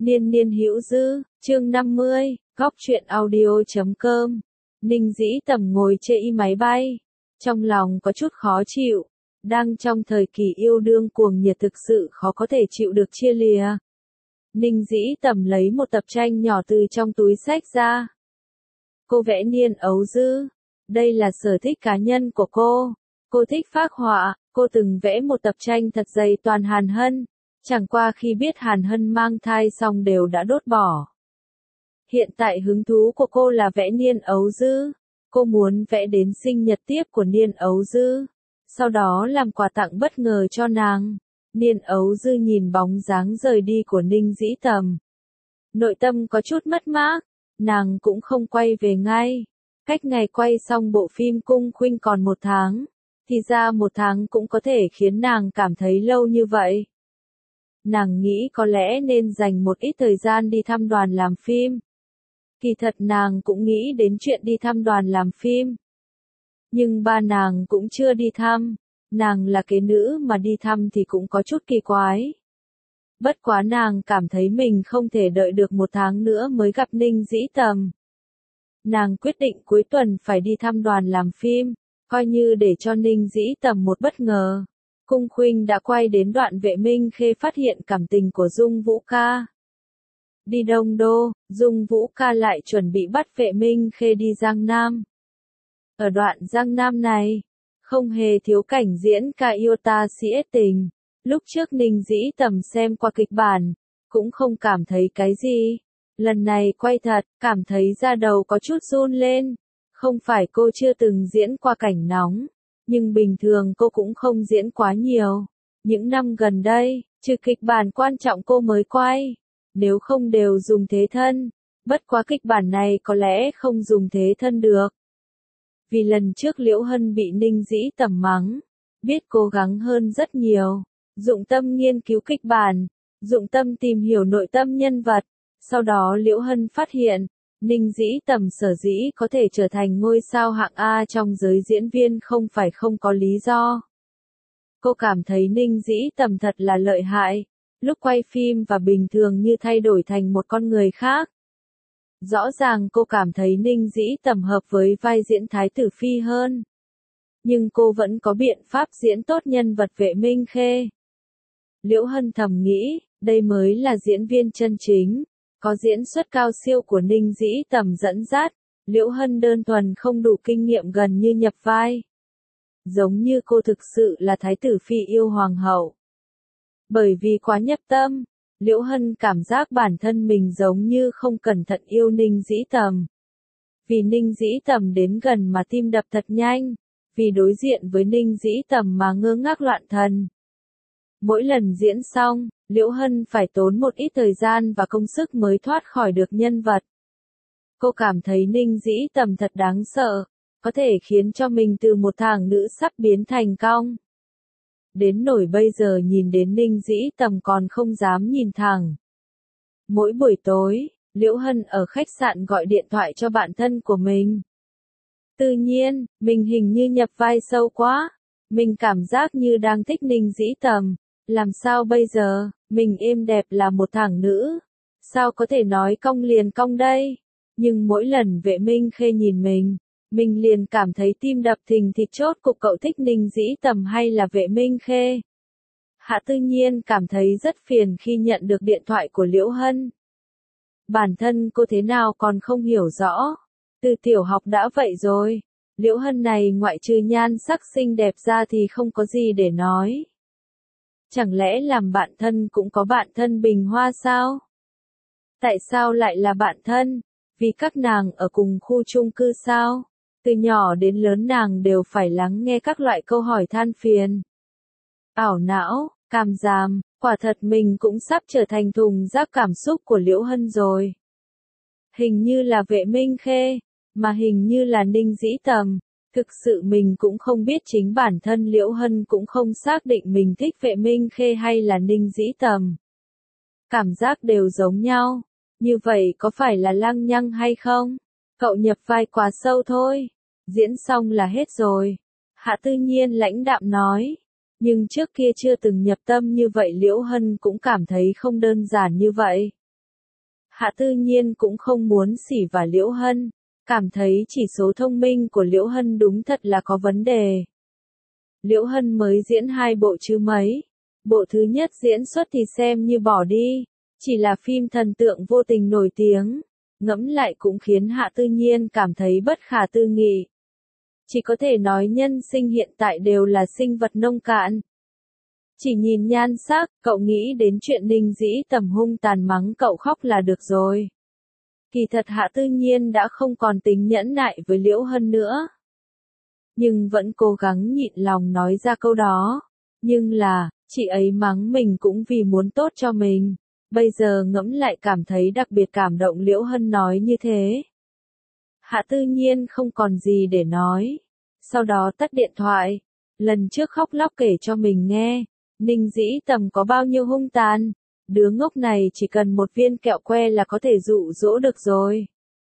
Niên niên hữu dư, chương 50, góc truyện audio.com. Ninh Dĩ Tầm ngồi trên máy bay, trong lòng có chút khó chịu, đang trong thời kỳ yêu đương cuồng nhiệt thực sự khó có thể chịu được chia lìa. Ninh Dĩ Tầm lấy một tập tranh nhỏ từ trong túi xách ra. Cô vẽ niên ấu dư, đây là sở thích cá nhân của cô. Cô thích phác họa, cô từng vẽ một tập tranh thật dày toàn Hàn Hân. Chẳng qua khi biết Hàn Hân mang thai xong đều đã đốt bỏ. Hiện tại hứng thú của cô là vẽ niên ấu dư. Cô muốn vẽ đến sinh nhật tiếp của niên ấu dư. Sau đó làm quà tặng bất ngờ cho nàng. Niên ấu dư nhìn bóng dáng rời đi của Ninh Dĩ Tầm. Nội tâm có chút mất mát. Nàng cũng không quay về ngay. Cách ngày quay xong bộ phim Cung Khuynh còn 1 tháng. Thì ra 1 tháng cũng có thể khiến nàng cảm thấy lâu như vậy. Nàng nghĩ có lẽ nên dành một ít thời gian đi thăm đoàn làm phim. Kỳ thật nàng cũng nghĩ đến chuyện đi thăm đoàn làm phim. Nhưng ba nàng cũng chưa đi thăm. Nàng là kế nữ mà đi thăm thì cũng có chút kỳ quái. Bất quá nàng cảm thấy mình không thể đợi được 1 tháng nữa mới gặp Ninh Dĩ Tầm. Nàng quyết định cuối tuần phải đi thăm đoàn làm phim, coi như để cho Ninh Dĩ Tầm một bất ngờ. Cung Khuynh đã quay đến đoạn Vệ Minh Khê phát hiện cảm tình của Dung Vũ Ca. Đi Đông Đô, Dung Vũ Ca lại chuẩn bị bắt Vệ Minh Khê đi Giang Nam. Ở đoạn Giang Nam này, không hề thiếu cảnh diễn ca yêu ta sĩ tình. Lúc trước Ninh Dĩ Tầm xem qua kịch bản, cũng không cảm thấy cái gì. Lần này quay thật, cảm thấy da đầu có chút run lên. Không phải cô chưa từng diễn qua cảnh nóng. Nhưng bình thường cô cũng không diễn quá nhiều. Những năm gần đây, trừ kịch bản quan trọng cô mới quay. Nếu không đều dùng thế thân. Bất quá kịch bản này có lẽ không dùng thế thân được. Vì lần trước Liễu Hân bị Ninh Dĩ Tầm mắng. Biết cố gắng hơn rất nhiều. Dụng tâm nghiên cứu kịch bản. Dụng tâm tìm hiểu nội tâm nhân vật. Sau đó Liễu Hân phát hiện. Ninh Dĩ Tầm sở dĩ có thể trở thành ngôi sao hạng A trong giới diễn viên không phải không có lý do. Cô cảm thấy Ninh Dĩ Tầm thật là lợi hại, lúc quay phim và bình thường như thay đổi thành một con người khác. Rõ ràng cô cảm thấy Ninh Dĩ Tầm hợp với vai diễn Thái tử Phi hơn. Nhưng cô vẫn có biện pháp diễn tốt nhân vật Vệ Minh Khê. Liễu Hân thầm nghĩ, đây mới là diễn viên chân chính. Có diễn xuất cao siêu của Ninh Dĩ Tầm dẫn dắt, Liễu Hân đơn thuần không đủ kinh nghiệm gần như nhập vai. Giống như cô thực sự là Thái tử Phi yêu Hoàng hậu. Bởi vì quá nhập tâm, Liễu Hân cảm giác bản thân mình giống như không cẩn thận yêu Ninh Dĩ Tầm. Vì Ninh Dĩ Tầm đến gần mà tim đập thật nhanh, vì đối diện với Ninh Dĩ Tầm mà ngơ ngác loạn thần. Mỗi lần diễn xong, Liễu Hân phải tốn một ít thời gian và công sức mới thoát khỏi được nhân vật. Cô cảm thấy Ninh Dĩ Tầm thật đáng sợ, có thể khiến cho mình từ một thằng nữ sắp biến thành cong. Đến nỗi bây giờ nhìn đến Ninh Dĩ Tầm còn không dám nhìn thẳng. Mỗi buổi tối, Liễu Hân ở khách sạn gọi điện thoại cho bạn thân của mình. Tự nhiên, mình hình như nhập vai sâu quá. Mình cảm giác như đang thích Ninh Dĩ Tầm. Làm sao bây giờ, mình êm đẹp là một thằng nữ. Sao có thể nói cong liền cong đây? Nhưng mỗi lần Vệ Minh Khê nhìn mình liền cảm thấy tim đập thình thịch. Chốt cuộc cậu thích Ninh Dĩ Tầm hay là Vệ Minh Khê? Hạ Tư Nhiên cảm thấy rất phiền khi nhận được điện thoại của Liễu Hân. Bản thân cô thế nào còn không hiểu rõ. Từ tiểu học đã vậy rồi. Liễu Hân này ngoại trừ nhan sắc xinh đẹp ra thì không có gì để nói. Chẳng lẽ làm bạn thân cũng có bạn thân bình hoa sao? Tại sao lại là bạn thân? Vì các nàng ở cùng khu chung cư sao? Từ nhỏ đến lớn nàng đều phải lắng nghe các loại câu hỏi than phiền. Ảo não, càm giảm, quả thật mình cũng sắp trở thành thùng rác cảm xúc của Liễu Hân rồi. Hình như là Vệ Minh Khê, mà hình như là Ninh Dĩ Tầm. Thực sự mình cũng không biết, chính bản thân Liễu Hân cũng không xác định mình thích Vệ Minh Khê hay là Ninh Dĩ Tầm. Cảm giác đều giống nhau. Như vậy có phải là lăng nhăng hay không? Cậu nhập vai quá sâu thôi. Diễn xong là hết rồi. Hạ Tư Nhiên lãnh đạm nói. Nhưng trước kia chưa từng nhập tâm như vậy Liễu Hân cũng cảm thấy không đơn giản như vậy. Hạ Tư Nhiên cũng không muốn xỉ vả Liễu Hân, cảm thấy chỉ số thông minh của Liễu Hân đúng thật là có vấn đề. Liễu Hân mới diễn 2 bộ chứ mấy. Bộ thứ nhất diễn xuất thì xem như bỏ đi, chỉ là phim thần tượng vô tình nổi tiếng. Ngẫm lại cũng khiến Hạ Tư Nhiên cảm thấy bất khả tư nghị. Chỉ có thể nói nhân sinh hiện tại đều là sinh vật nông cạn. Chỉ nhìn nhan sắc, cậu nghĩ đến chuyện Ninh Dĩ Tầm hung tàn mắng cậu khóc là được rồi. Kỳ thật Hạ Tư Nhiên đã không còn tính nhẫn nại với Liễu Hân nữa. Nhưng vẫn cố gắng nhịn lòng nói ra câu đó. Nhưng là, chị ấy mắng mình cũng vì muốn tốt cho mình. Bây giờ ngẫm lại cảm thấy đặc biệt cảm động Liễu Hân nói như thế. Hạ Tư Nhiên không còn gì để nói. Sau đó tắt điện thoại. Lần trước khóc lóc kể cho mình nghe. Ninh Dĩ Tầm có bao nhiêu hung tàn. Đứa ngốc này chỉ cần một viên kẹo que là có thể dụ dỗ được rồi.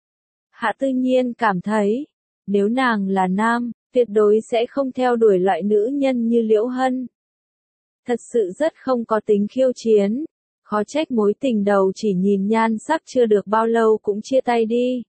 Hạ Tư Nhiên cảm thấy, nếu nàng là nam, tuyệt đối sẽ không theo đuổi loại nữ nhân như Liễu Hân. Thật sự rất không có tính khiêu chiến. Khó trách mối tình đầu chỉ nhìn nhan sắc chưa được bao lâu cũng chia tay đi.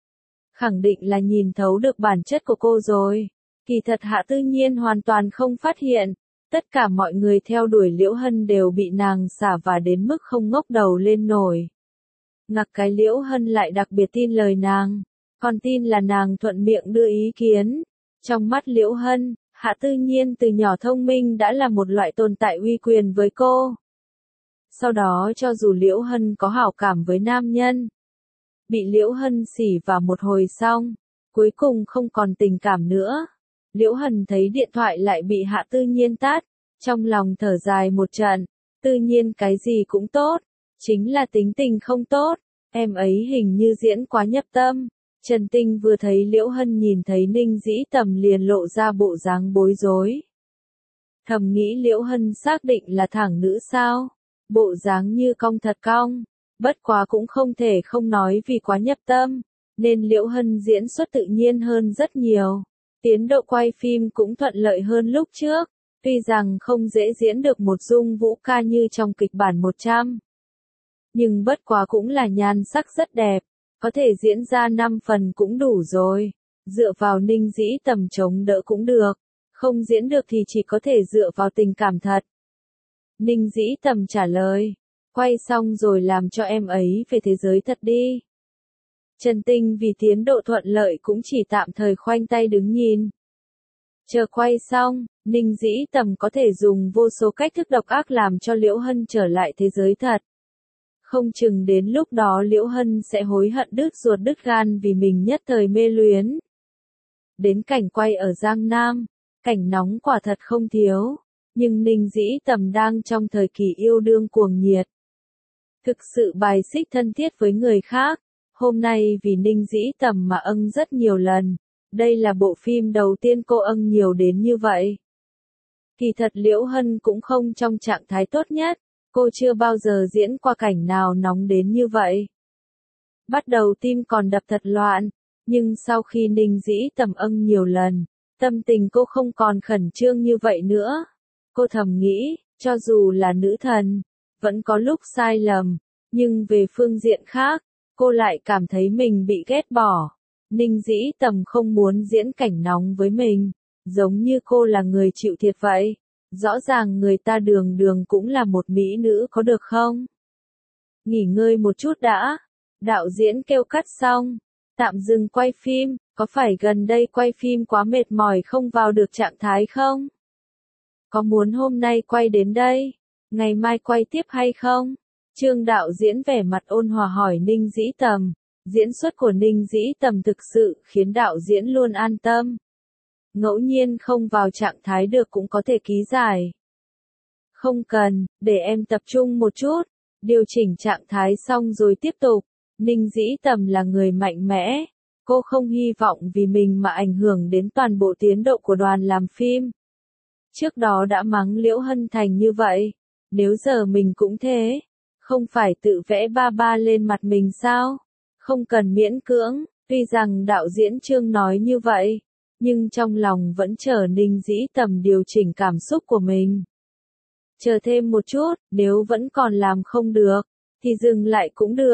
Khẳng định là nhìn thấu được bản chất của cô rồi. Kỳ thật Hạ Tư Nhiên hoàn toàn không phát hiện. Tất cả mọi người theo đuổi Liễu Hân đều bị nàng xả vả đến mức không ngóc đầu lên nổi. Ngặc cái Liễu Hân lại đặc biệt tin lời nàng. Còn tin là nàng thuận miệng đưa ý kiến. Trong mắt Liễu Hân, Hạ Tư Nhiên từ nhỏ thông minh đã là một loại tồn tại uy quyền với cô. Sau đó cho dù Liễu Hân có hảo cảm với nam nhân, bị Liễu Hân xỉ vào một hồi xong, cuối cùng không còn tình cảm nữa. Liễu Hân thấy điện thoại lại bị Hạ Tư Nhiên tắt, trong lòng thở dài một trận, Tư Nhiên cái gì cũng tốt, chính là tính tình không tốt, em ấy hình như diễn quá nhập tâm. Trần Tinh vừa thấy Liễu Hân nhìn thấy Ninh Dĩ Tầm liền lộ ra bộ dáng bối rối. Thầm nghĩ Liễu Hân xác định là thẳng nữ sao? Bộ dáng như cong thật cong, bất quá cũng không thể không nói vì quá nhập tâm, nên Liễu Hân diễn xuất tự nhiên hơn rất nhiều. Tiến độ quay phim cũng thuận lợi hơn lúc trước, tuy rằng không dễ diễn được một dung vũ ca như trong kịch bản 100. Nhưng bất quá cũng là nhan sắc rất đẹp, có thể diễn ra 5 phần cũng đủ rồi, dựa vào Ninh Dĩ Tầm chống đỡ cũng được, không diễn được thì chỉ có thể dựa vào tình cảm thật. Ninh Dĩ Tầm trả lời, quay xong rồi làm cho em ấy về thế giới thật đi. Trần Tinh vì tiến độ thuận lợi cũng chỉ tạm thời khoanh tay đứng nhìn. Chờ quay xong, Ninh Dĩ Tầm có thể dùng vô số cách thức độc ác làm cho Liễu Hân trở lại thế giới thật. Không chừng đến lúc đó Liễu Hân sẽ hối hận đứt ruột đứt gan vì mình nhất thời mê luyến. Đến cảnh quay ở Giang Nam, cảnh nóng quả thật không thiếu, nhưng Ninh Dĩ Tầm đang trong thời kỳ yêu đương cuồng nhiệt. Thực sự bài xích thân thiết với người khác, hôm nay vì Ninh Dĩ Tầm mà âng rất nhiều lần, đây là bộ phim đầu tiên cô âng nhiều đến như vậy. Kỳ thật Liễu Hân cũng không trong trạng thái tốt nhất. Cô chưa bao giờ diễn qua cảnh nào nóng đến như vậy. Bắt đầu tim còn đập thật loạn, nhưng sau khi Ninh Dĩ Tầm âng nhiều lần, tâm tình cô không còn khẩn trương như vậy nữa. Cô thầm nghĩ, cho dù là nữ thần, vẫn có lúc sai lầm, nhưng về phương diện khác, cô lại cảm thấy mình bị ghét bỏ. Ninh Dĩ Tầm không muốn diễn cảnh nóng với mình, giống như cô là người chịu thiệt vậy. Rõ ràng người ta đường đường cũng là một mỹ nữ có được không? Nghỉ ngơi một chút đã. Đạo diễn kêu cắt xong. Tạm dừng quay phim, có phải gần đây quay phim quá mệt mỏi không vào được trạng thái không? Có muốn hôm nay quay đến đây? Ngày mai quay tiếp hay không? Trương đạo diễn vẻ mặt ôn hòa hỏi Ninh Dĩ Tầm. Diễn xuất của Ninh Dĩ Tầm thực sự khiến đạo diễn luôn an tâm. Ngẫu nhiên không vào trạng thái được cũng có thể ký giải. Không cần, để em tập trung một chút, điều chỉnh trạng thái xong rồi tiếp tục. Ninh Dĩ Tầm là người mạnh mẽ, cô không hy vọng vì mình mà ảnh hưởng đến toàn bộ tiến độ của đoàn làm phim. Trước đó đã mắng Liễu Hân thành như vậy, nếu giờ mình cũng thế, không phải tự vẽ ba ba lên mặt mình sao? Không cần miễn cưỡng, tuy rằng đạo diễn Trương nói như vậy. Nhưng trong lòng vẫn chờ Ninh Dĩ Tầm điều chỉnh cảm xúc của mình. Chờ thêm một chút, nếu vẫn còn làm không được, thì dừng lại cũng được.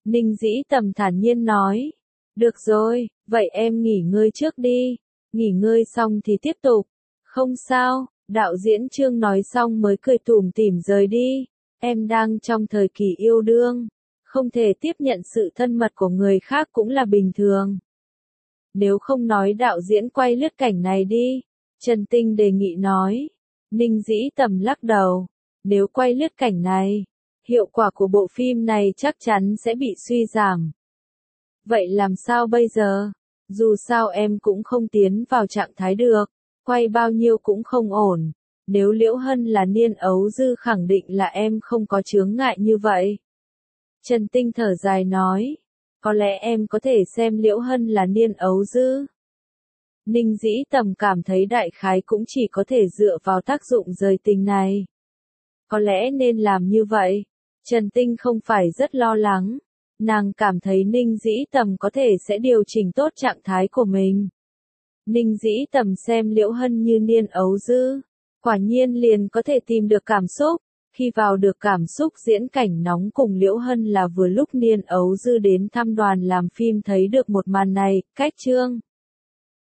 Ninh Dĩ Tầm thản nhiên nói. Được rồi, vậy em nghỉ ngơi trước đi. Nghỉ ngơi xong thì tiếp tục. Không sao, đạo diễn Trương nói xong mới cười tủm tỉm rời đi. Em đang trong thời kỳ yêu đương. Không thể tiếp nhận sự thân mật của người khác cũng là bình thường. Nếu không nói đạo diễn quay lướt cảnh này đi. Trần Tinh đề nghị nói. Ninh Dĩ Tầm lắc đầu. Nếu quay lướt cảnh này, hiệu quả của bộ phim này chắc chắn sẽ bị suy giảm. Vậy làm sao bây giờ? Dù sao em cũng không tiến vào trạng thái được, quay bao nhiêu cũng không ổn. Nếu Liễu Hân là Niên Ấu Dư khẳng định là em không có chướng ngại như vậy. Trần Tinh thở dài nói, có lẽ em có thể xem Liễu Hân là Niên Ấu Dư. Ninh Dĩ Tầm cảm thấy đại khái cũng chỉ có thể dựa vào tác dụng rời tình này. Có lẽ nên làm như vậy. Trần Tinh không phải rất lo lắng. Nàng cảm thấy Ninh Dĩ Tầm có thể sẽ điều chỉnh tốt trạng thái của mình. Ninh Dĩ Tầm xem Liễu Hân như Niên Ấu Dư. Quả nhiên liền có thể tìm được cảm xúc. Khi vào được cảm xúc diễn cảnh nóng cùng Liễu Hân là vừa lúc Niên Ấu Dư đến thăm đoàn làm phim thấy được một màn này, cách chương.